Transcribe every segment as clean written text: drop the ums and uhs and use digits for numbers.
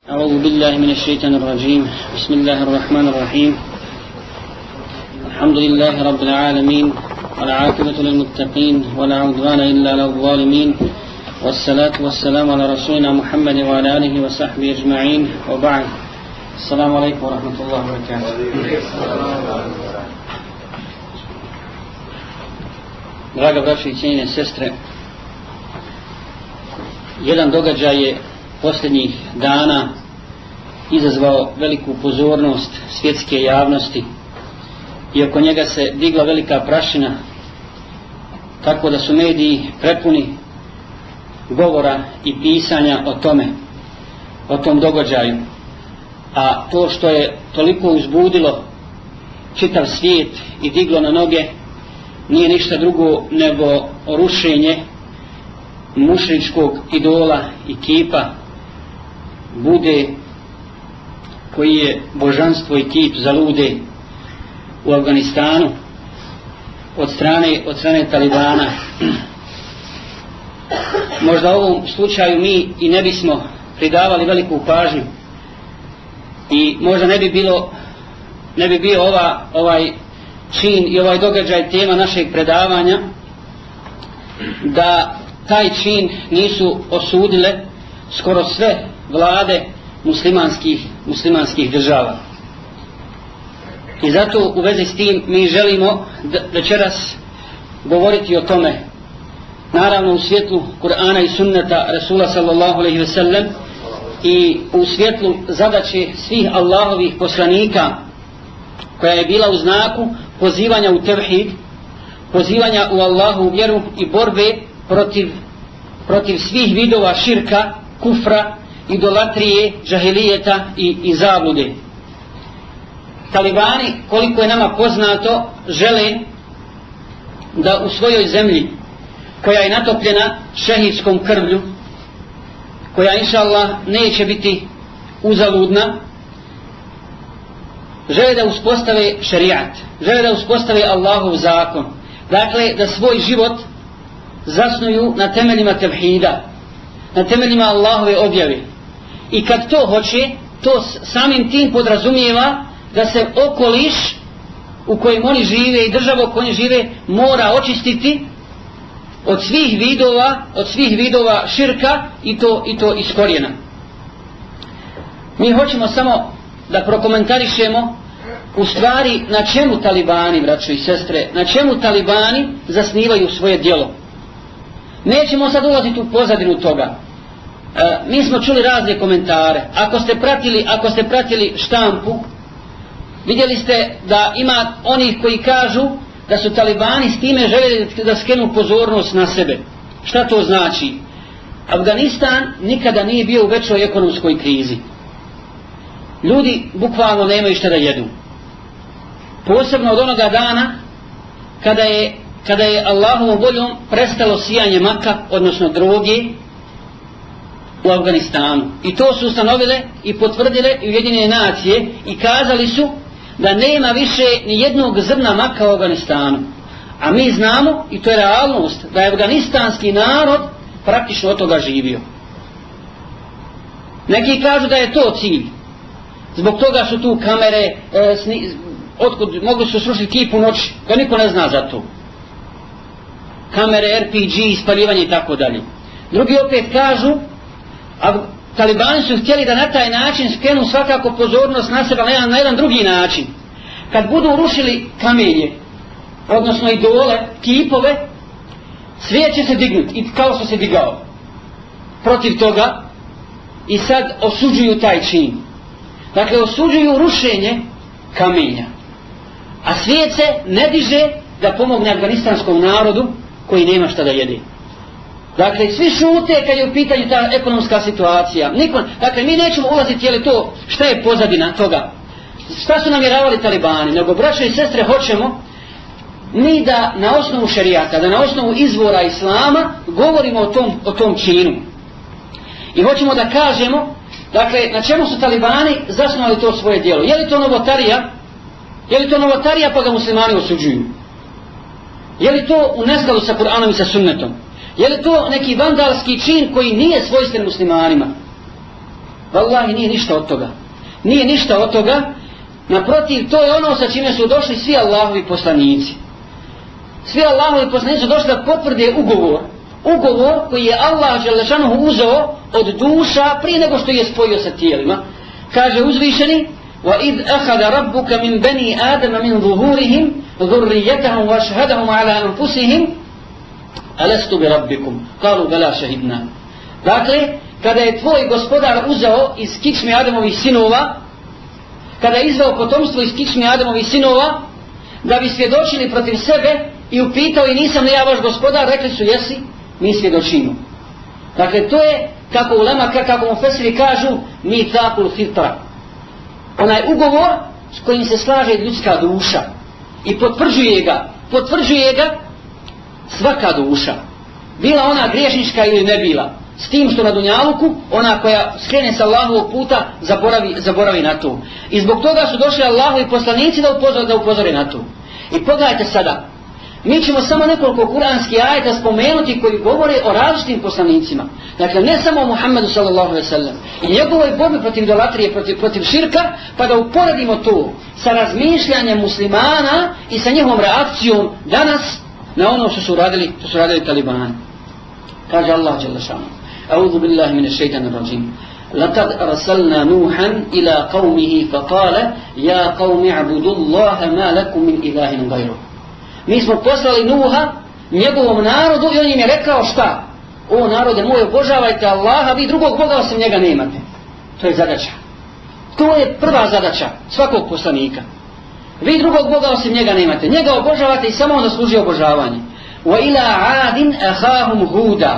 أعوذ بالله من الشيطان الرجيم. بسم الله الرحمن الرحيم. الحمد لله رب العالمين، والعاقبة للمتقين، ولا عدوان إلا على الظالمين، والصلاة والسلام على رسولنا محمد وعلى آله وصحبه أجمعين، وبعد. السلام عليكم ورحمة الله وبركاته. Draga braćo i cijenjene sestre, jedan događaj je posljednjih dana izazvao veliku pozornost svjetske javnosti i oko njega se digla velika prašina, tako da su mediji prepuni govora i pisanja o tom događaju. A to što je toliko uzbudilo čitav svijet i diglo na noge nije ništa drugo nego rušenje mušričkog idola i kipa Bude, koji je božanstvo i kip zalude u Afganistanu od strane Talibana. Možda u ovom slučaju mi i ne bismo pridavali veliku pažnju i možda ne bi bio ovaj čin i ovaj događaj tema našeg predavanja da taj čin nisu osudile skoro sve vlade muslimanskih država. I zato u vezi s tim mi želimo večeras govoriti o tome, naravno u svjetlu Kur'ana i sunneta Rasula sallallahu alejhi ve sellem i u svjetlu zadaće svih Allahovih poslanika koja je bila u znaku pozivanja u tevhid, pozivanja u Allahu vjeru i borbe protiv svih vidova širka, kufra, idolatrije, džahilijeta i zablude. Talibani, koliko je nama poznato, žele da u svojoj zemlji, koja je natopljena šehidskom krvlju, koja inša Allah neće biti uzaludna, žele da uspostave šerijat, žele da uspostave Allahov zakon, dakle da svoj život zasnuju na temeljima tevhida, na temeljima Allahove objave. I kad to hoće, to samim tim podrazumijeva da se okoliš u kojem oni žive i država u kojoj oni žive mora očistiti od svih vidova širka i to iz korijena. Mi hoćemo samo da prokomentarišemo u stvari na čemu Talibani, braćo i sestre, na čemu Talibani zasnivaju svoje djelo. Nećemo sad ulaziti u pozadinu toga. Mi smo čuli razne komentare. Ako ste pratili štampu, vidjeli ste da ima onih koji kažu da su Talibani s time željeli da skenu pozornost na sebe. Šta to znači? Afganistan nikada nije bio u većoj ekonomskoj krizi. Ljudi bukvalno nemaju šta da jedu. Posebno od onoga dana kada je Allahovom voljom prestalo sijanje maka, odnosno droge, u Afganistanu. I to su ustanovile i potvrdile i Ujedinjene nacije i kazali su da nema više ni jednog zrna maka u Afganistanu. A mi znamo, i to je realnost, da je afganistanski narod praktično od toga živio. Neki kažu da je to cilj. Zbog toga su tu kamere, otkud mogli su srušiti kip u noći, da niko ne zna za to. Kamere, RPG, ispaljivanje i tako dalje. Drugi opet kažu, a Talibani su htjeli da na taj način skenu svakako pozornost na sebe na jedan drugi način. Kad budu rušili kamenje, odnosno idole, kipove, svijet će se dignuti, i kao što se digao protiv toga, i sad osuđuju taj čin. Dakle, osuđuju rušenje kamenja. A svijet se ne diže da pomogne afganistanskom narodu koji nema šta da jede. Dakle, svi šute kad je u pitanju ta ekonomska situacija. Dakle, mi nećemo ulaziti je li to, šta je pozadina toga, šta su namjeravali Talibani, nego braćo i sestre hoćemo mi da na osnovu šerijata, da na osnovu izvora islama govorimo o tom činu. I hoćemo da kažemo, dakle, na čemu su Talibani zasnovali to svoje djelo. Je li to novotarija? Je li to novotarija pa ga muslimani osuđuju? Je li to u neskladu sa Kur'anom i sa sunnetom? Je li to neki vandalski čin koji nije svojstven muslimanima? Wallahi nije ništa od toga. Nije ništa od toga. Naprotiv, to je ono sa čime su došli svi Allahovi poslanici. Svi Allahovi poslanici su došli da potvrde ugovor. Ugovor koji je Allah dželle uzeo od duša prije nego što je spojio sa tijelima. Kaže uzvišeni: وَإِذْ أَخَذَ رَبُّكَ مِنْ بَنِي آدَمَ مِنْ ظُهُورِهِمْ ذُرِّيَّتَهُمْ وَأَشْهَدَهُمْ عَلَى أَنفُسِهِمْ أَلَسْتُ بِرَبِّكُمْ قَالُوا بَلَى شَهِدْنَا. Dakle, kada je tvoj gospodar uzeo iz kičme Adamovih sinova, kada je izveo potomstvo iz kičme Adamovih sinova, da bi svjedočili protiv sebe i upitao i nisam li ja vaš gospodar, rekli su jesi, mi svjedočimo. Dakle, to je, kako ulema, kako mu fesiri kažu, mithaqul fitra. Onaj ugovor s kojim se slaže ljudska duša i potvrđuje ga svaka duša. Bila ona griješnička ili ne bila. S tim što na dunjaluku, ona koja skrene sa Allahovog puta, zaboravi na to. I zbog toga su došli Allahovi poslanici da upozore na to. I pogledajte sada, mi ćemo samo nekoliko kuranskih ajeta spomenuti koji govore o različitim poslanicima. Dakle, ne samo o Muhammedu sallallahu alejhi ve sellem i njegovoj borbi protiv idolatrije, protiv širka, pa da uporedimo to sa razmišljanjem muslimana i sa njihovom reakcijom danas na ono što su radili talibani. Kaže Allah dželle šanuhu: A'udhu billahi minash shaitanir rajim. لقد أرسلنا نوحا إلى قومه فقال يا قوم اعبدوا الله ما لكم من إله غيره. Mi smo poslali Nuha njegovom narodu i on im je rekao šta? O narode moj, obožavajte Allaha, vi drugog Boga osim njega nemate. To je zadaća. To je prva zadaća svakog poslanika. Vi drugog Boga osim njega nemate. Njega obožavate i samo on zaslužuje obožavanje. وَإِلَىٰ عَادٍ أَخَاهُمْ هُودًا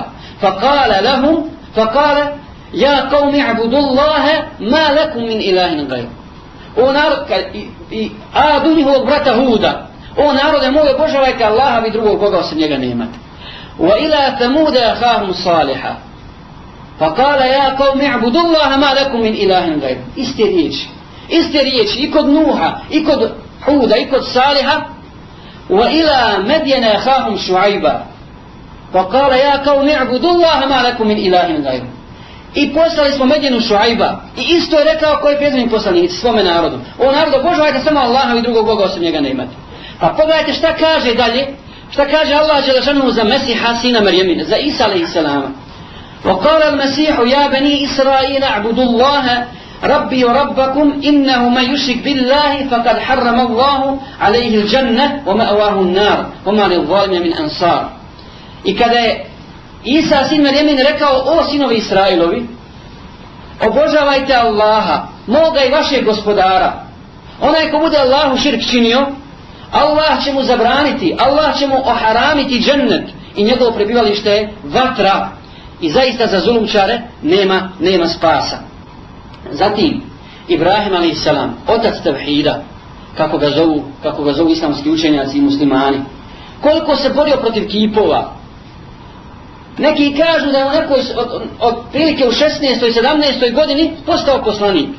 فَقَالَ يَا قَوْمِ اعْبُدُوا اللَّهَ مَا لَكُمْ مِنْ إِلَٰهٍ غَيْرُهُ. O narod, i Adu njihovog brata Huda: o narode moj, obožavajte Allaha, vi drugog Boga osim njega nemate. وَإِلَىٰ ثَمُودَ أَخَاهُمْ صَالِحًا فَقَالَ يَا قَوْمِ اعْبُدُوا اللَّهَ مَا لَكُمْ مِنْ إِلَٰهٍ غَيْرُهُ. Iste riječi i kod Nuha, i kod Huda, i kod Saliha. وَإِلَىٰ مَدْيَنَ أَخَاهُمْ شُعَيْبًا فَقَالَ يَا قَوْمِ اعْبُدُوا اللَّهَ مَا لَكُمْ مِنْ إِلَٰهٍ غَيْرُهُ. I poslali smo Medjenu Šuajba i isto je rekao koji prethodni poslanici svome narodu: o narodu, obožavajte samo Allaha, i drugog Boga osim njega nemate. Pa pogledajte šta kaže dalje, šta kaže Allah dželle šanuhu za Mesiha sina Marijemina, za Isa alejhi selama. وقال المسيح يا بني إسرائيل اعبدوا الله ربي وربكم إنه من يشرك بالله فقد حرم الله عليه الجنة ومأواه النار وما للظالمين من أنصار. I kada je Isa sin Marijemin rekao: o sinovi Israilovi, obožavajte Allaha, moga i vašeg gospodara. Onaj ko bude Allahu širk činio, Allah će mu zabraniti, Allah će mu oharamiti džennet i njegovo prebivalište je vatra. I zaista za zulumčare nema spasa. Zatim Ibrahim a.s. otac tevhida, kako ga zovu islamski učenjaci i muslimani, koliko se borio protiv kipova. Neki kažu da je u nekoj od prilike u 16. i 17. godini postao poslanik.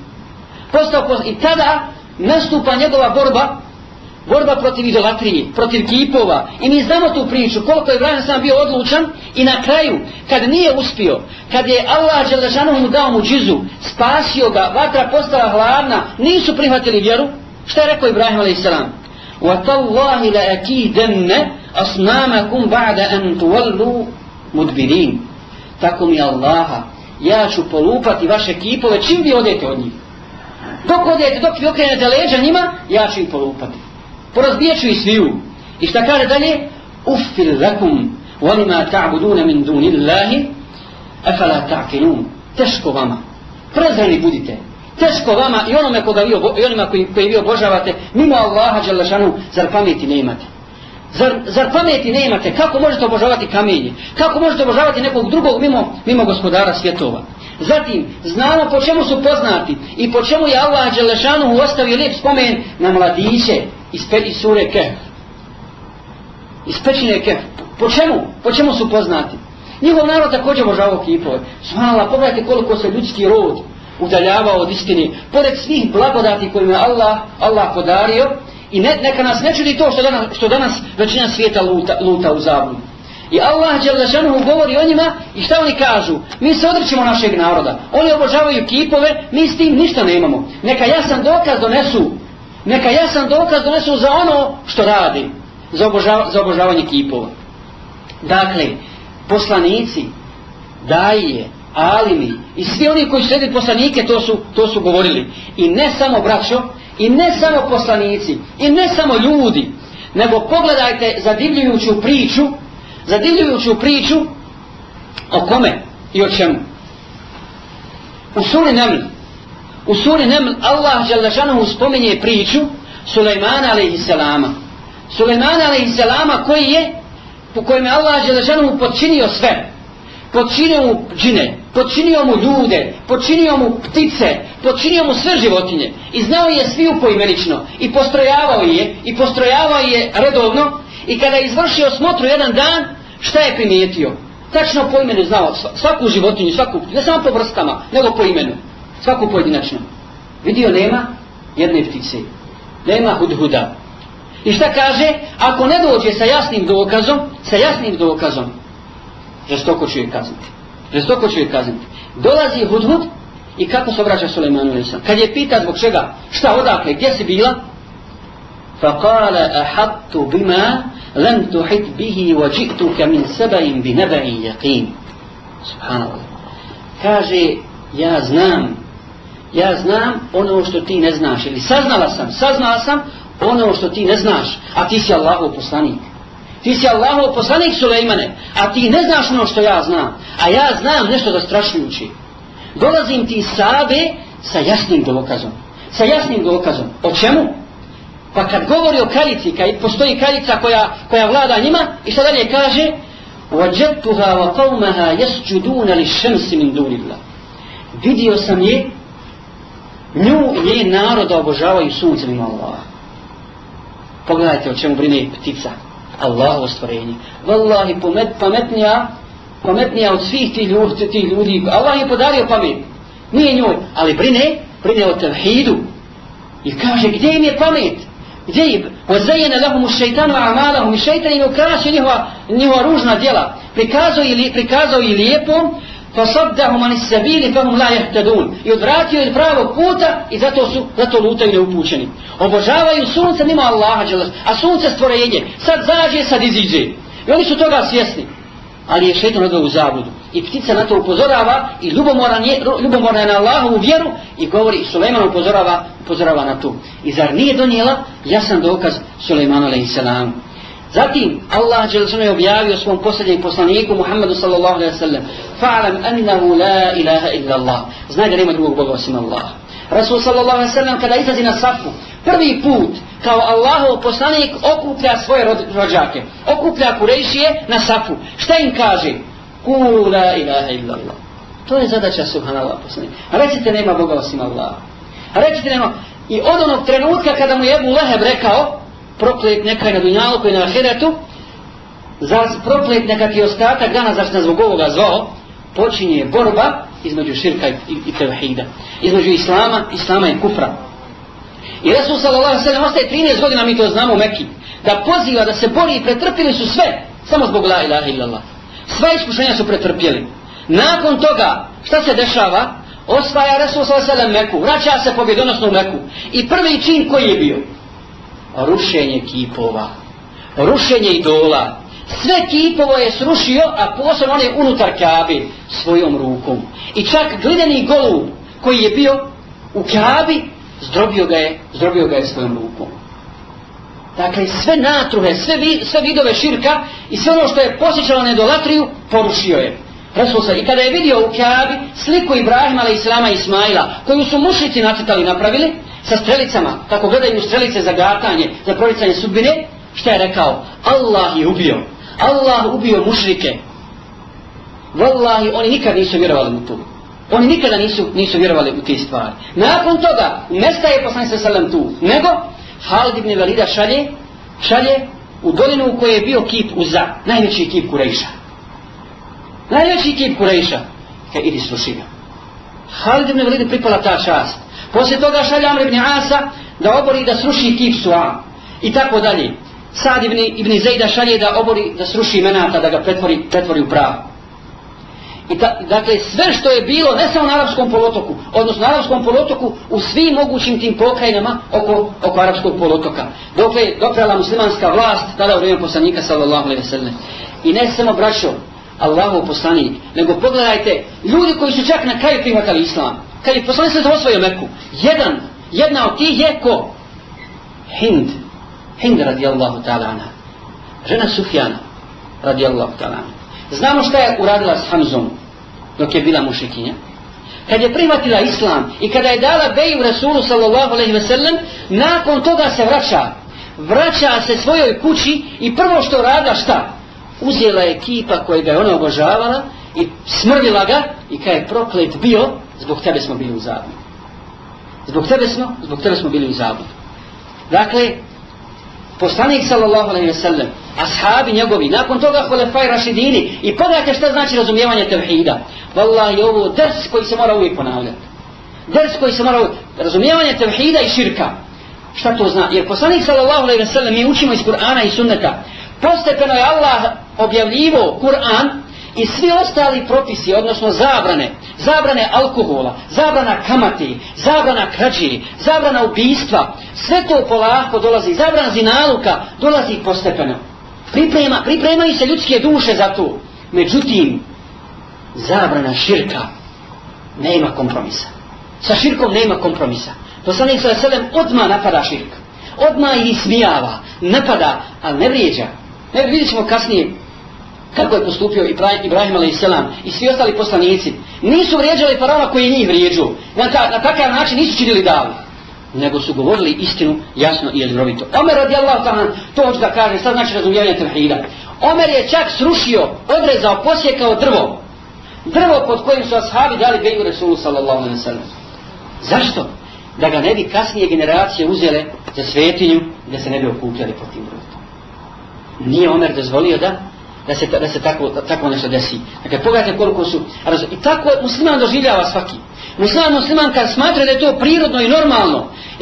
I tada nastupa njegova borba protiv idolatrije, protiv kipova. I mi znamo tu priču, koliko je Ibrahim sam bio odlučan i na kraju, kad nije uspio, kad je Allah dželle šanuhu mu dao muđizu, spasio ga, vatra postala hladna, nisu prihvatili vjeru, šta je rekao Ibrahim a.s. وَتَاللَّهِ لَأَكِيدَنَّ أَصْنَامَكُمْ بَعْدَ أَنْ تُوَلُّوا مُدْبِرِينَ. Tako mi Allaha, ja ću polupati vaše kipove čim vi odete od njih. Dok vi okrenete leđa njima, ja ću ih polupati. Porazbijat ću ih sviju. I šta kaže dalje? Uffil lakum walima ta'buduna min dunillahi afala ta'qilun. Teško vama. Prezreni budite. Teško vama i onima koji vi obožavate mimo Allaha dželle šanuhu, zar pameti nemate? Zar pameti nemate? Kako možete obožavati kamenje? Kako možete obožavati nekog drugog mimo gospodara svjetova? Zatim, znamo po čemu su poznati i po čemu je Allah dželle šanuhu ostavio lijep spomen na mladiće iz sure Kehf. Iz pećine Kehf. Po čemu su poznati? Njihov narod također obožavao kipove. Subhanallah, pogledajte koliko se ljudski rod udaljavao od istine, pored svih blagodati kojima je Allah podario. I neka nas ne čudi to što danas većina svijeta luta u zabludu. I Allah dželle govori o njima i šta oni kažu? Mi se odričemo našeg naroda. Oni obožavaju kipove, mi s tim ništa nemamo. Neka jasan dokaz donesu. Neka jasan dokaz donesu za ono što radi. Za obožavanje kipova. Dakle, poslanici, daje, alimi i svi oni koji su sledili poslanike to su govorili. I ne samo braćo, i ne samo poslanici, i ne samo ljudi, nego pogledajte zadivljujuću priču o kome i o čemu. U suri Naml Allah dželle šanehu spominje priču Sulejmana alejhisselama. Sulejmana alejhisselama po kojem je Allah dželle šanehu podčinio sve. Podčinio mu džine, podčinio mu ljude, podčinio mu ptice, podčinio mu sve životinje i znao je sviju poimenično i postrojavao je redovno i kada je izvršio smotru jedan dan, šta je primijetio? Tačno po imenu znao svaku životinju, ne samo po vrstama, nego po imenu, svaku pojedinačno. Vidio nema jedne ptice, nema hudhuda. I šta kaže? Ako ne dođe sa jasnim dokazom, žestoko će je kazniti. Dolazi hudhud i kako se obraća Sulejmanu alejhisselam. Kad je pita zbog čega, šta, odakle, gdje si bila? فَقَالَ أَحَطُّ بِمَا لَمْ تُحِطْ بِهِ وَجِئْتُكَ مِنْ سَبَئٍ بِنَبَئٍ يَقِينٍ. Subhanallah. Kaže, ja znam ono što ti ne znaš. Ili saznala sam ono što ti ne znaš, a ti si Allahov poslanik. Ti si Allahov poslanik Sulejmane, a ti ne znaš ono što ja znam, a ja znam nešto zastrašujuće. Dolazim ti Sabe sa jasnim dokazom. O čemu? Pa kad govori o kraljici, kad postoji kraljica koja vlada njima, i šta dalje kaže? وَجَدْتُهَا وَقَوْمَهَا يَسْجُدُونَ لِلشَّمْسِ مِنْ دُونِ اللَّهِ. Vidio sam je, nju i njen narod obožavaju sunce mimo Allaha. Pogledajte o čemu brine ptica. Allahovo stvorenje. Wallahi pametnija od svih tih ljudi. Allah je podario pamet. Nije njoj, ali brine o tevhidu. I kaže, gdje im je pamet? Gdje je? وَزَيَّنَ لَهُمُ الشَّيْطَانُ أَعْمَالَهُمْ i šeitan im ukrasio njihova ružna djela. Prikazao i lijepom, فَصَدَّهُمْ عَنِ السَّبِيلِ فَهُمْ لَا يَهْتَدُونَ. I odvratio od pravog puta i zato lutaju neupućeni. Obožavaju sunce mimo Allaha, a sunce stvorenje. Sad zađe, sad iziđe. I oni su toga svjesni. Ali je šeitan odveo u zabludu. I ptica na to upozorava i ljubomorna je na Allahovu vjeru i govori, Sulejman upozorava na to. I zar nije donijela jasan dokaz Sulejmanu alejhisselamu? Zatim Allah dželle je objavio svom posljednjem poslaniku Muhammedu sallallahu alejhi ve sellem: "Fa'lam annahu la ilaha illa Allah." Znaj da nema drugog Boga osim Allaha. Rasul sallallahu alejhi ve sellem kada izlazi na safu, prvi put kao Allahov poslanik okuplja svoje rođake, okuplja Kurejšije na safu. Šta im kaže? Kulu la ilaha illa Allah. To je zadaća subhanallah poslanika. Recite nema Boga osim Allaha. Recite nema. I od onog trenutka kada mu je Ebu Leheb rekao proklet neka je na dunjaluku i na ahiretu, proklet neka ti ostatak dana zašto nas zbog ovoga zvao, počinje borba između širka i tevhida, između islama i kufra. I Resul sallallahu alejhi ve sellem ostaje 13 godina, mi to znamo u Mekki, da poziva, da se bori i pretrpili su sve, samo zbog la ilaha illallah. Sva iskušenja su pretrpjeli. Nakon toga, šta se dešava? Osvaja Resul sallallahu alejhi ve sellem Meku, vraća se pobjedonosno u Meku. I prvi čin koji je bio? Rušenje kipova, rušenje idola. Sve kipovo je srušio, a posebno one unutar Kabe svojom rukom. I čak glineni golub koji je bio u Kabi, zdrobio ga je svojom rukom. Dakle, sve natruhe, sve vidove širka i sve ono što je posjećalo na idolatriju, porušio je. I kada je vidio u Kabi sliku Ibrahima alejselama i Ismaila, koju su mušrici nacrtali, napravili, sa strelicama, kako gledaju strelice za gatanje, za proricanje sudbine, šta je rekao? Allah ubio mušrike. Wallahi, oni nikad nisu vjerovali u to. Oni nikada nisu vjerovali u te stvari. Nakon toga, nestaje poslanik sallallahu tu, nego Halid ibn Velida šalje u dolinu u kojoj je bio kip Uza, najveći kip Kurejša. Kaj idi sluši ga. Halid ibn Velida pripala ta čast. Poslije toga šalje Amr ibn Asa da obori da sruši kip Suam. I tako dalje. Sad ibn Zejda šalje da obori, da sruši Menata, da ga pretvori u prah. Dakle, sve što je bilo, ne samo na Arapskom poluotoku, odnosno na Arapskom poluotoku u svim mogućim tim pokrajinama oko Arapskog poluotoka. Dokle je doprala muslimanska vlast, tada u vrijeme poslanika sallallahu alejhi ve sellem. I ne samo braćo, Allahov poslanik, nego pogledajte, ljudi koji su čak na kraju prihvatali islam. Kad je poslanik se osvojio Meku, jedna od tih je ko? Hind radijallahu ta'ala anha, žena Sufjana radijallahu ta'ala anha. Znamo šta je uradila s Hamzom dok je bila mušrikinja. Kad je prihvatila islam i kada je dala beju Rasulu sallallahu alejhi ve sellem, nakon toga se vraća se svojoj kući i prvo što radila šta? Uzela je kipa kojega je ona obožavala i smrvila ga i kad je proklet bio, zbog tebe smo bili u zabludu. Zbog tebe smo bili u zabludu. Dakle, poslanik sallallahu alejhi ve sellem, ashabi njegovi, nakon toga hulefaj rašidini, i pogledajte šta znači razumijevanje tevhida. Wallahi, ovo ders koji se mora uvijek ponavljati. Razumijevanje tevhida i širka. Šta to zna? Jer poslanik sallallahu alejhi ve sellem, mi učimo iz Kur'ana i sunneta, postepeno je Allah objavljivo Kur'an i svi ostali propisi, odnosno zabrane alkohola, zabrana kamate, zabrana krađe, zabrana ubistva, sve to polako dolazi, zabrana zinaluka dolazi postepeno. Pripremaju se ljudske duše za to. Međutim, zabrana širka nema kompromisa. Sa širkom nema kompromisa. Poslanik sallallahu alejhi ve sellem odmah napada širk. Odmah ih ismijava, napada, ali ne vrijeđa. Vidjet ćemo kasnije kako je postupio Ibrahim a.s. i svi ostali poslanici. Nisu vrijeđali faraona koji njih vrijeđu. Na takav način nisu činili davu, nego su govorili istinu jasno i jezgrovito. Omer radijallahu ta'ala, to hoće da kaže, sad znači razumijevanje tevhida. Omer je čak srušio, odrezao, posjekao drvo pod kojim su ashabi dali beju Resulu sallallahu alejhi ve sellem. Zašto? Da ga ne bi kasnije generacije uzele za svetinju i da se ne bi okupljali pod tim drvom. Nije Omer dozvolio da se tako nešto desi. Dakle, pogledajte koliko su... I tako musliman doživljava svaki. Musliman kad smatra da je to prirodno i normalno,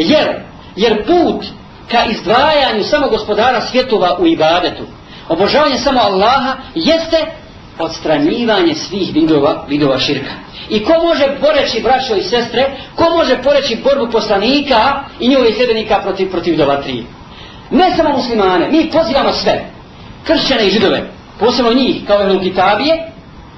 jer put ka izdvajanju samo gospodara svjetova u ibadetu, obožavanje samo Allaha, jeste odstranjivanje svih vidova širka. I ko može poreći, braćo i sestre, ko može poreći borbu poslanika i njihovih sljedbenika protiv idolatrije? Ne samo muslimane, mi pozivamo sve, kršćane i židove, posebno njih kao Ehlul Kitabije,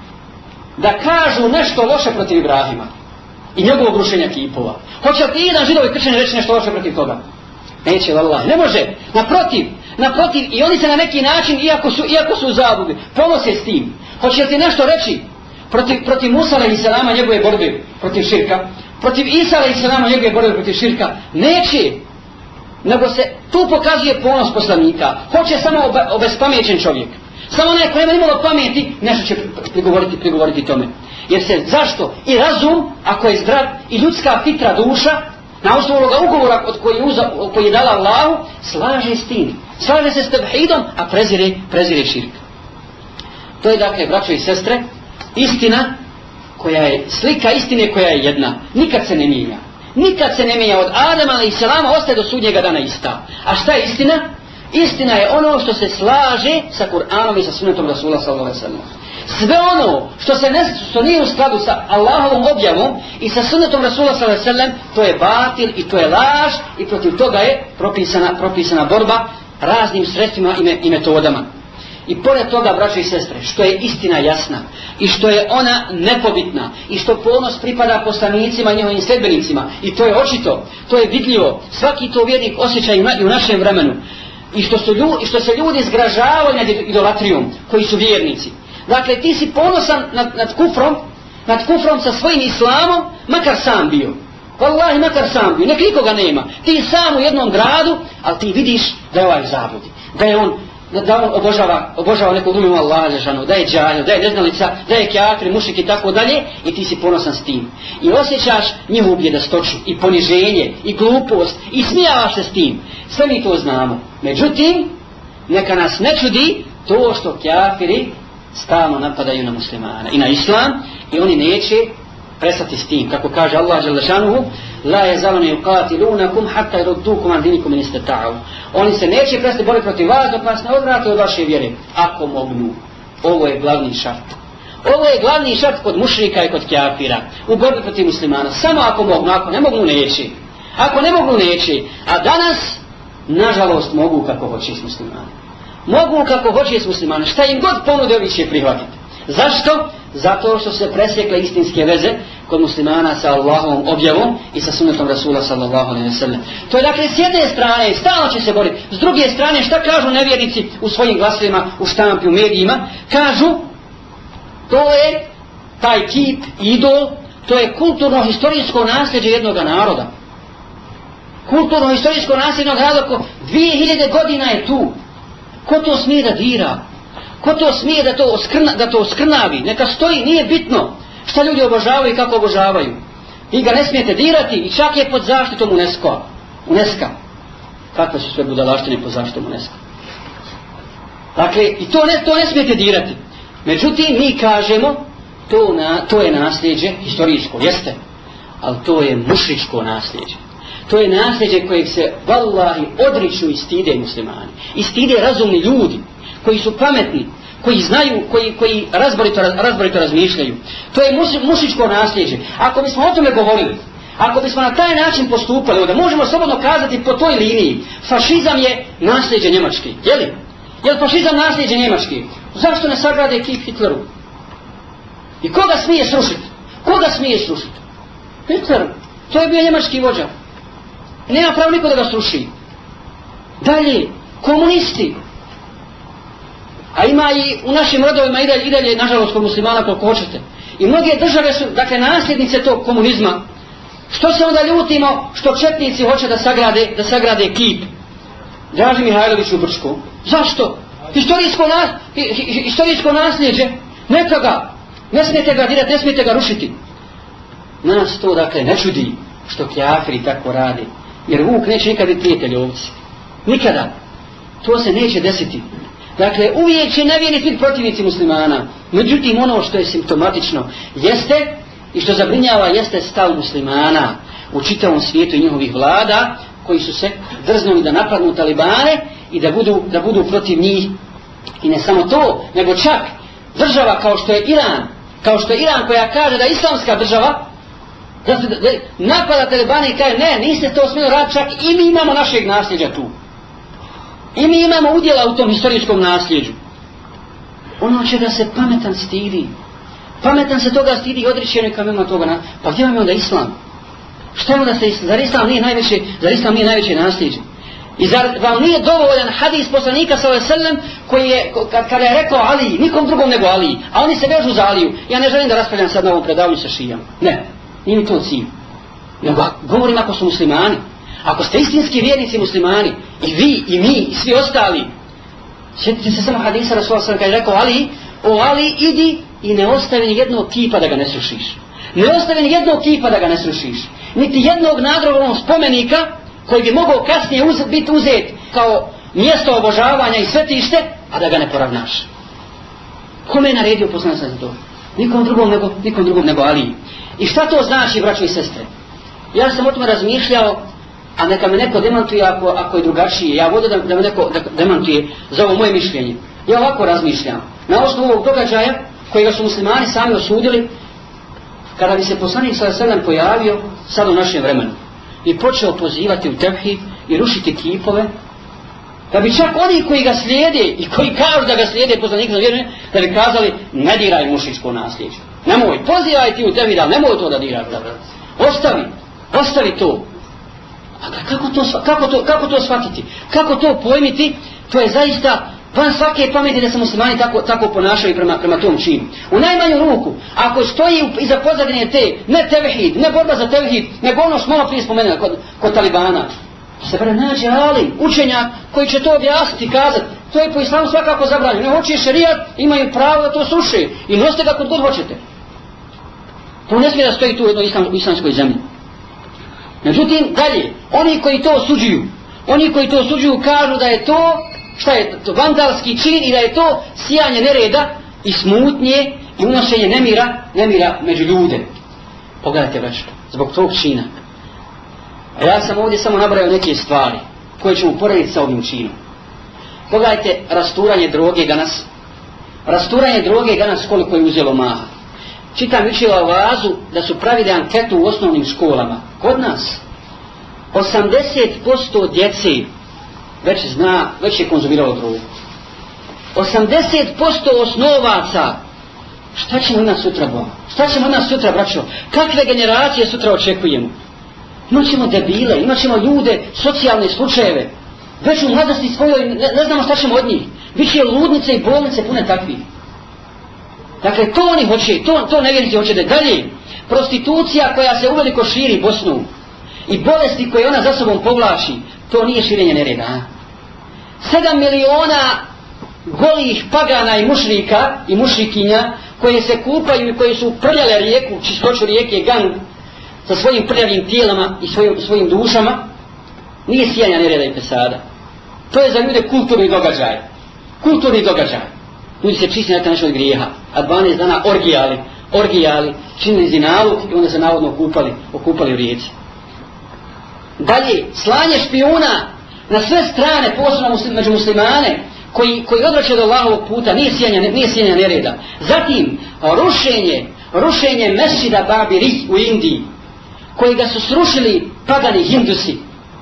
da kažu nešto loše protiv Ibrahima i njegovog rušenja kipova. Hoće li ti jedan židov i kršćani reći nešto loše protiv toga? Neće, vallahi, ne može. Naprotiv, i oni se na neki način, iako su u zabludi, ponose s tim. Hoće li ti nešto reći protiv Musa a.s. njegove borbe protiv širka, protiv Isa a.s. njegove borbe protiv širka? Neće. Nego se tu pokazuje ponos poslanika. Hoće samo obespamećen čovjek. Samo onaj koji nema nimalo pameti, nešto će prigovoriti tome. Jer se, zašto? I razum, ako je zdrav, i ljudska fitra duša, na osnovu ovoga ugovora koji je dala Allahu, slaže s tim. Slaže se s tevhidom, a prezire širk. To je, dakle, braćo i sestre, istina koja je, slika istine koja je jedna. Nikad se ne mijenja. Nikad se ne mijenja. Od Adama a.s. ostaje do sudnjega dana ista. A šta je istina? Istina je ono što se slaže sa Kur'anom i sa sunnetom Rasula sallallahu alejhi ve sellem. Sve ono što nije u skladu sa Allahovom objavom i sa sunnetom Rasula sallallahu alejhi ve sellem, to je batil i to je laž i protiv toga je propisana borba raznim sredstvima i metodama. I pored toga, braćo i sestre, što je istina jasna i što je ona nepobitna i što ponos pripada poslanicima i njihovim sljedbenicima, i to je očito, to je vidljivo, svaki to vjernik osjeća i u našem vremenu, i što se ljudi zgražavaju nad idolatrijom koji su vjernici. Dakle, ti si ponosan nad kufrom sa svojim islamom, makar sam bio. Wallahi, makar sam bio, nek nikoga nema. Ti sam u jednom gradu, ali ti vidiš da je ovaj zabludi, da on obožava nekog drugog Allaha dželešanu, da je džahil, da je neznalica, da je kafir, mušrik i tako dalje, i ti si ponosan s tim. I osjećaš njihovu bjedastoću i poniženje i glupost i smijavaš se s tim. Sve mi to znamo. Međutim, neka nas ne čudi to što kafiri stalno napadaju na muslimane i na islam, i oni neće prestati s tim. Kako kaže Allah dželešanu, la yazaluna yuqatilunakum hatta yurdukum an dinikum in istata'u. Oni se neće prestati boriti protiv vas dok vas ne odvrate od vaše vjere, ako mognu. Ovo je glavni šart. Ovo je glavni šart kod mušrika i kod kafira u borbi protiv muslimana. Samo ako mogu, ako ne mogu neće. Ako ne mogu neće. A danas, nažalost, mogu kako hoće s muslimana. Mogu kako hoće s muslimana. Šta im god ponude, ovi će prihvatiti. Zašto? Zato što se presjekle istinske veze kod muslimana sa Allahovom objavom i sa sunnetom Rasula sallallahu alejhi ve sellem. To je dakle s jedne strane stalno će se boriti. S druge strane šta kažu nevjernici u svojim glasovima, u štampi, u medijima? Kažu to je taj kip, idol, to je kulturno-historijsko nasljeđe jednog naroda. Kulturno-historijsko nasljeđe jednog naroda 2000 godina je tu. Ko to smije da dira? Ko to smije da to oskrnavi? Neka stoji, nije bitno šta ljudi obožavaju i kako obožavaju. Vi ga ne smijete dirati i čak je pod zaštitom UNESCO. Kakve su sve budalaštine pod zaštitom UNESCO? Dakle, i to ne smijete dirati. Međutim, mi kažemo, to je nasljeđe historijsko, jeste, ali to je mušričko nasljeđe. To je nasljeđe kojeg se, vallahi, odriču i stide muslimani. I stide razumni ljudi, koji su pametni, koji znaju, koji razborito razmišljaju. To je mušičko nasljeđe. Ako bismo o tome govorili, ako bismo na taj način postupali, onda možemo slobodno kazati po toj liniji, fašizam je nasljeđe Njemačke. Je li fašizam nasljeđe Njemačke? Zašto ne sagrade kip Hitleru? I koga smije srušiti? Koga smije srušiti? Hitler. To je bio njemački vođa. Nema pravo niko da ga sruši. Dalje, komunisti. A ima i u našim rodovima i dalje, nažalost, kod muslimana koliko hoćete. I mnoge države su, dakle, nasljednice tog komunizma. Što se onda ljutimo što četnici hoće da sagrade kip Draži Mihajlović u Brčku? Zašto? Historijsko nasljeđe. Neka ga. Ne smijete ga dirati, ne smijete ga rušiti. Nas to, dakle, ne čudi što kafiri tako radi. Jer vuk neće nikad biti prijatelj ovci. Nikada. To se neće desiti. Dakle, uvijek će nevjernici biti protivnici muslimana. Međutim, ono što je simptomatično jeste i što zabrinjava jeste stav muslimana u čitavom svijetu i njihovih vlada koji su se drznuli da napadnu talibane i da budu protiv njih. I ne samo to, nego čak država kao što je Iran koja kaže da je islamska država, da napada talibane i kaže ne, niste to smjeli raditi, čak i mi imamo našeg nasljeđa tu. I mi imamo udjela u tom historijskom nasljeđu. Ono će da se pametan stidi. Pametan se toga stidi i odriče neka ima toga. Pa gdje vam je onda islam? Šta je onda se islam? Zar islam nije najveće nasljeđe? I zar vam nije dovoljan hadis poslanika sallallahu alejhi ve sellem koji je, kada je rekao Ali, nikom drugom nego Ali, a oni se vežu za Aliju. Ja ne želim da raspravljam sad na ovom predavanju sa šijama. Ne, nije mi to cilj. Nego govorim ako su muslimani. Ako ste istinski vjernici muslimani, i vi, i mi, i svi ostali, sjetite se samo hadisa Rasula sallallahu alejhi ve sellem kada je rekao Ali, o Ali, idi i ne ostavi ni jednog kipa da ga ne srušiš. Ne ostavi ni jednog kipa da ga ne srušiš. Niti jednog nadgrobnog spomenika koji bi mogao kasnije biti uzet kao mjesto obožavanja i svetište, a da ga ne poravnaš. Kome je naredio poslanik za to? Nikom drugom nego Ali. I šta to znači, braćo i sestre? Ja sam o tome razmišljao, a neka me neko demantuje ako je drugačije. Ja volim da me neko demantuje za ovo moje mišljenje. Ja ovako razmišljam. Na osnovu ovog događaja, kojega su muslimani sami osudili, kada bi se poslanik sallallahu alejhi ve sellem pojavio sad u našem vremenu i počeo pozivati u tevhid i rušiti kipove, da bi čak oni koji ga slijede i koji kažu da ga slijede poslanika sallallahu alejhi ve sellem, da bi kazali ne diraj mušičko nasljeđe. Nemoj, pozivaj ti u tevhid, ali nemoj to da diraš. Ostavi to. A kako to shvatiti? Kako to pojmiti? To je zaista van svake pameti da se muslimani tako ponašaju prema tom činu. U najmanju ruku, ako stoji iza pozadine te, ne tevhid, ne borba za tevhid, nego ono što malo prije spomenuli kod talibana, se bre nađe Ali, učenjak koji će to objasniti i kazati, to je po islamu svakako zabranjeno. Ne hoće šerijat, imaju pravo da to sluše i nosite ga kod god hoćete. To ne smije da stoji tu u jednoj islamskoj zemlji. Međutim, dalje, oni koji to osuđuju kažu da je to, šta je to, vandalski čin i da je to sijanje nereda i smutnje i unošenje nemira među ljude. Pogledajte, braćo, zbog tog čina A ja sam ovdje samo nabrajao neke stvari koje ćemo uporediti sa ovim činom. Pogledajte rasturanje droge danas. Rasturanje droge danas koliko je uzelo maha. Čitam jučer u Vazu da su pravili anketu u osnovnim školama. Kod nas 80% djece već je konzumiralo drogu. 80% osnovaca. Šta ćemo imati sutra, Boga? Šta ćemo imati sutra, braćo? Kakve generacije sutra očekujemo? Imaćemo debile, imaćemo ljude, socijalne slučajeve. Već u mladosti svojoj ne znamo šta ćemo od njih. Biće ludnice i bolnice pune takvih. Dakle, to oni hoće, to nevjernici hoće da dalje. Prostitucija koja se uveliko širi Bosnu i bolesti koje ona za sobom povlači, to nije širenje nereda. 7 miliona golih pagana i mušrika i mušrikinja koje se kupaju i koje su prljale rijeku, čistoću rijeke Gang sa svojim prljavim tijelama i svojim dušama, nije sijanja nereda i pesada. To je za ljude kulturni događaj. Kulturni događaj. Ljudi se čisti nekada nešto od grijeha, a 12 dana orgijali, činili zinaluk i onda se navodno okupali u rijeci. Dalje, slanje špijuna na sve strane, posebno među muslimane, koji odvraćaju do Allahovog puta, nije sijanja nereda. Zatim, rušenje mesčida Babi Rih u Indiji, koji ga su srušili pagani Hindusi,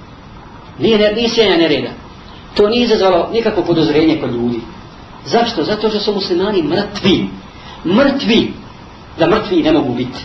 nije sijanja nereda. To nije izazvalo nikakvo podozrenje kod ljudi. Zašto? Zato što su muslimani mrtvi, da mrtvi ne mogu biti.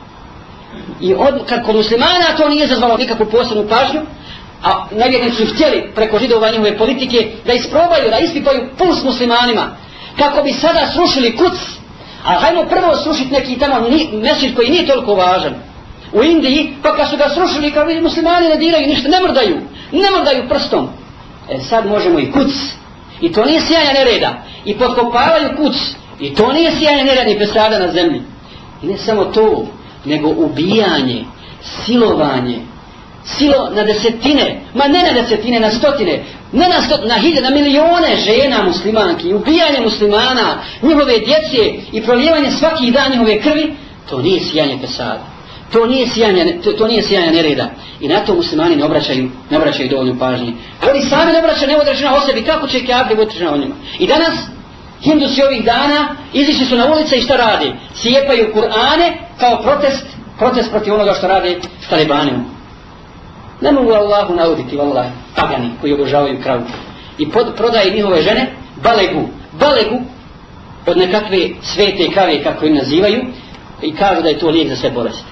I kod muslimana to nije izazvalo nikakvu posebnu pažnju, a nevjernici su htjeli preko židova njihove politike da isprobaju, da ispipaju puls muslimanima, kako bi sada srušili Kuc, a hajmo prvo srušiti neki tamo mesdžid koji nije toliko važan. U Indiji, pa kad su ga srušili, kao vidi muslimani ne diraju ništa, ne mrdaju prstom. Sad možemo i Kuc. I to nije sijanja nereda. I potkopavaju Kuc. I to nije sijanja nereda ni pesada na zemlji. I ne samo to, nego ubijanje, silovanje, na desetine, ma ne na desetine, na stotine, na hiljade, na milijone žena muslimanki, ubijanje muslimana, njihove djece i prolijevanje svaki dan njihove krvi, to nije sijanje pesada. To nije sijanje nereda. I na to muslimani ne obraćaju dovoljnu pažnje. Oni sami ne obraćaju, ne vode računa o sebi, kako će kafiri voditi računa o njima. I danas, Hindusi ovih dana izišli su na ulice i šta rade? Sijepaju Kur'ane kao protest protiv onoga što rade s talibanima. Ne mogu Allahu nauditi, vallahi, pagani koji obožavaju kravu. I prodaje njihove žene balegu od nekakve svete krave, kako im nazivaju, i kažu da je to lijek za sve bolesti.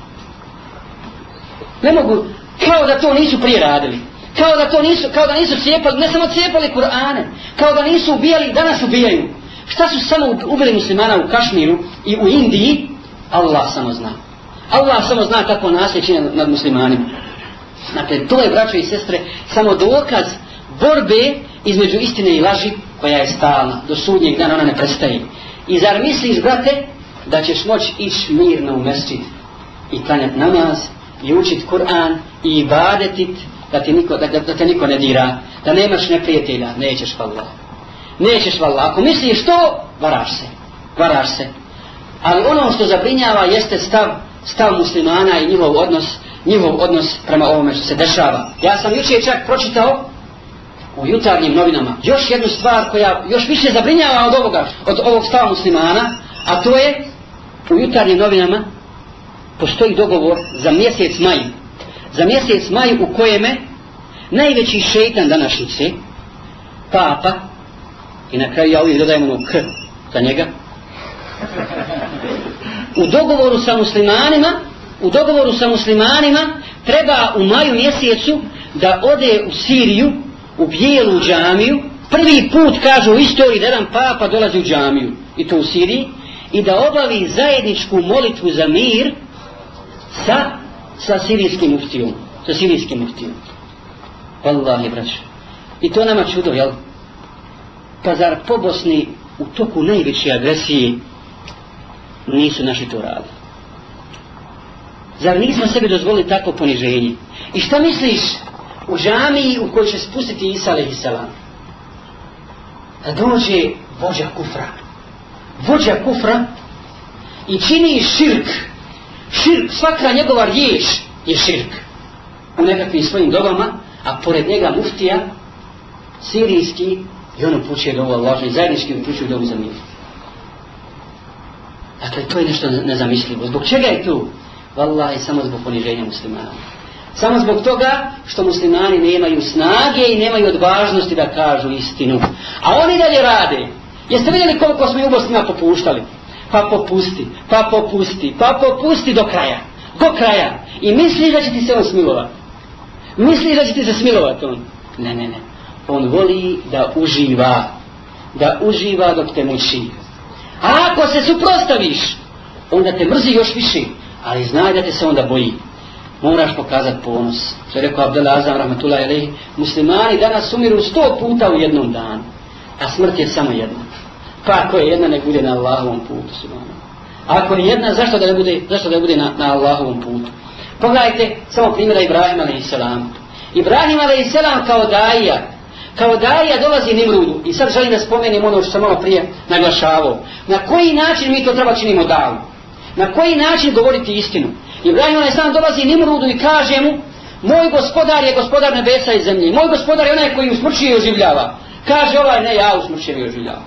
Ne mogu, kao da to nisu prije radili. Kao da nisu cijepali, ne samo cijepali Kur'ane, kao da nisu ubijali, danas ubijaju. Šta su samo ubili muslimana u Kašmiru i u Indiji, Allah samo zna. Allah samo zna kako nasljeđi nad muslimanima. Dakle, to je, braćo i sestre, samo dokaz borbe između istine i laži, koja je stalna. Do sudnjeg dana ona ne prestaje. I zar misliš, brate, da ćeš moći ići mirno u mesdžid i klanjati namaz i učiti Kur'an i ibadetit, da te niko ne dira, da nemaš neprijatelja? Nećeš, vallah. Ako misliš to, varaš se. Ali ono što zabrinjava jeste stav muslimana i njihov odnos prema ovome što se dešava. Ja sam jučer čak pročitao u Jutarnjim novinama još jednu stvar koja još više zabrinjava od ovog stava muslimana, a to je u Jutarnjim novinama postoji dogovor za mjesec maj u kojeme najveći šejtan današnjice, Papa, i na kraju ja uvijek dodajem ono K za njega, u dogovoru sa muslimanima treba u maju mjesecu da ode u Siriju, u bijelu džamiju, prvi put, kažu u istoriji, da jedan Papa dolazi u džamiju, i to u Siriji, i da obavi zajedničku molitvu za mir sa sirijskim muftijom. Wallahi, braćo. I to nama čudo, jel? Pa zar po Bosni u toku najveće agresije nisu naši to radili? Zar nismo sebi dozvolili takvo poniženje? I šta misliš u džamiji u kojoj će spustiti Isa a.s. da dođe vođa kufra i čini širk, svaka njegova riječ je širk. u nekakvim svojim dobama, a pored njega muftija sirijski i on upućuje dovu Allah i zajednički upućuju dovu za mir. Dakle, to je nešto nezamislivo. Zbog čega je tu? Wallahi, samo zbog poniženja muslimana. Samo zbog toga što muslimani nemaju snage i nemaju odvažnosti da kažu istinu. A oni dalje rade. Jeste vidjeli koliko smo u Bosnima popuštali? Pa popusti do kraja. Do kraja. I misliš da će ti se on smilovati. Misliš da će ti se smilovati on. Ne. On voli da uživa. Da uživa dok te muči. A ako se suprotstaviš, onda te mrzi još više. Ali znaj da te se onda boji. Moraš pokazati ponos. Što je rekao Abdullah Azam rahmatullahi alejhi, muslimani danas umiru 100 puta u jednom danu. A smrt je samo jedna. Pa ako je jedna, nek bude na Allahovom putu. Ako je jedna, zašto da bude na Allahovom putu? Pogledajte samo primjera Ibrahima a.s. Ibrahim a.s. kao daija dolazi Nimrudu. I sad želim da spomenem ono što sam malo prije naglašavao. Na koji način mi to treba činimo davu? Na koji način govoriti istinu? Ibrahim a.s. dolazi Nimrudu i kaže mu, moj gospodar je gospodar nebesa i zemlje. Moj gospodar je onaj koji usmrćuje i oživljava. Kaže ovaj, ne, ja usmrćujem i oživljavam.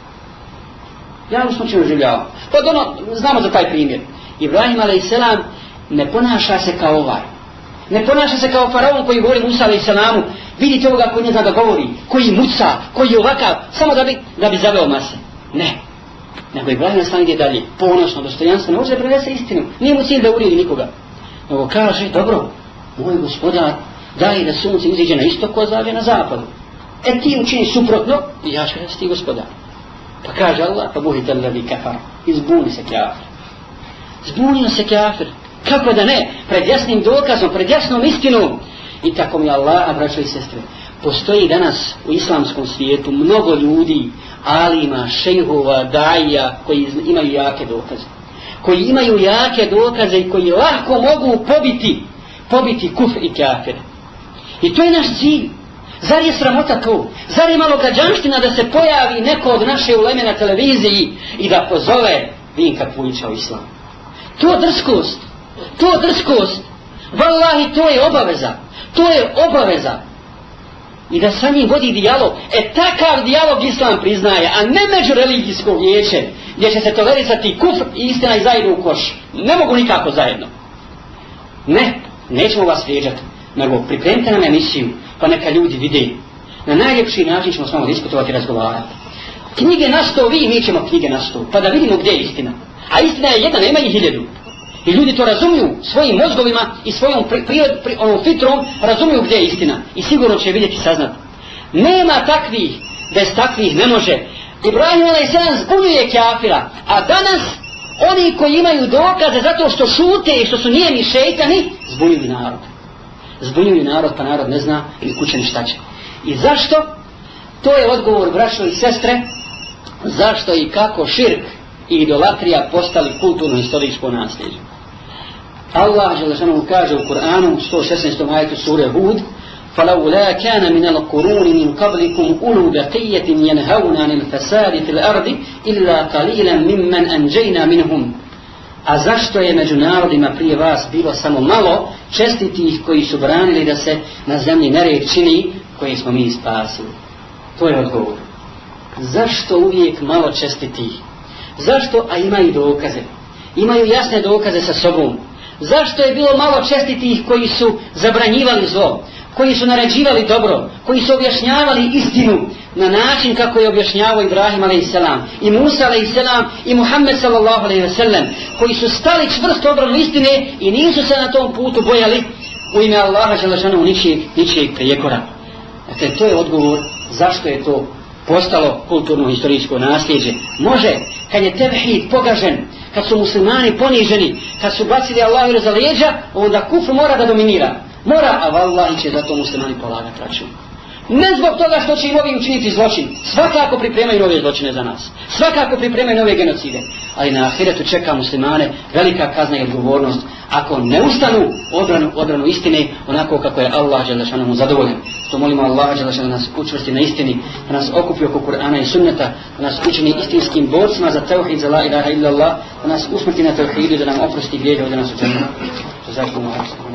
Ja usmrćujem i oživljavam. Znamo za taj primjer. Ibrahim a.s. ne ponaša se kao ovaj. Ne ponaša se kao faraon koji govori Musa a.s. Vidite ovoga koji ne zna da govori, koji muca, koji je ovakav, samo da bi zaveo mase. Ne. Nego Ibrahim a.s. ide dalje, ponosno, dostojanstveno, hoće da prenese istinu. Nije mu cilj da uvrijedi nikoga. Nego kaže, dobro, moj gospodar daje da sunce iziđe na istoku, a zađe na zapadu. Ti učini suprotno i ja ću reći ti gospodar. Pa kaže Allah, pa buhite allazi kafar. Izbuni se kafir. Zbunio se kafir. Kako da ne? Pred jasnim dokazom, pred jasnom istinom. I tako mi Allah, braćo i sestre, postoji danas u islamskom svijetu mnogo ljudi, alima, šejhova, daija, koji imaju jake dokaze. Koji imaju jake dokaze i koji lahko mogu pobiti kufr i kafir. I to je naš cilj. Zar je sramota to? Zar je malo građanština da se pojavi neko od naše uleme na televiziji i da pozove Vinka Pujića u islam? To drskost. Wallahi, to je obaveza. I da sa njim vodi dijalog. Takav dijalog islam priznaje, a ne međureligijsko vijeće, gdje će se tolerisati kufr i istina i zajedno u koš. Ne mogu nikako zajedno. Ne, nećemo vas vrijeđati. Nego pripremite nam emisiju, pa neka ljudi vide. Na najljepši način ćemo s vama diskutovati i razgovarati. Knjige na 100, mi ćemo knjige na 100, pa da vidimo gdje je istina. A istina je jedna, nema ih 1000. I ljudi to razumiju svojim mozgovima i svojom fitrom, razumiju gdje je istina. I sigurno će vidjeti i saznati. Nema takvih, bez takvih ne može. Ibrahim a.s. zbunjuje kafira, a danas oni koji imaju dokaze zato što šute i što su nijemi šejtani, zbunjuju narod, pa narod ne zna ili kuće šta će. I zašto? To je odgovor, braćo i sestre, zašto i kako širk i idolatrija postali kulturno-historijsko nasljeđe. Allah dželešanu kaže u Kur'anu 116. ajetu sure Hud: فَلَوْلَا كَانَ مِنَ الْقُرُونِ مِنْ قَبْلِكُمْ أُولُو بَقِيَّةٍ يَنْهَوْنَ عَنِ الْفَسَادِ فِي الْأَرْضِ إِلَّا قَلِيلًا مِمَّنْ أَنْجَيْنَا مِنْهُمْ. A zašto je među narodima prije vas bilo samo malo čestitih koji su branili da se na zemlji nered čini, koji smo mi spasili? To je odgovor. Zašto uvijek malo čestitih? Zašto? A imaju dokaze. Imaju jasne dokaze sa sobom. Zašto je bilo malo čestitih koji su zabranjivali zlo, koji su naređivali dobro, koji su objašnjavali istinu na način kako je objašnjavao Ibrahim a.s. i Musa a.s. i Muhammed s.a.v. koji su stali čvrsto obranu istine i nisu se na tom putu bojali u ime Allaha dželešanu ničijeg prijekora. Dakle, to je odgovor zašto je to postalo kulturno-historijsko nasljeđe. Može, kad je tevhid pogažen, kad su muslimani poniženi, kad su bacili Allahu za leđa, onda kufr mora da dominira. Mora, a vallahi će zato muslimani polagati račun. Ne zbog toga što će im ovi učiniti zločin. Svakako pripremaju nove zločine za nas. Svakako pripremaju nove genocide. Ali na ahiretu čeka muslimane velika kazna i odgovornost ako ne ustanu obranu istine onako kako je Allah dželešanu zadovoljen. To molimo Allah dželešanu da nas učvrsti na istini, da nas okupi oko Kur'ana i sunneta, da nas učini istinskim borcima za tevhid, za la ilaha illallah, da nas usmrti na tevhidu, da nam oprosti grijehe, da nas učini.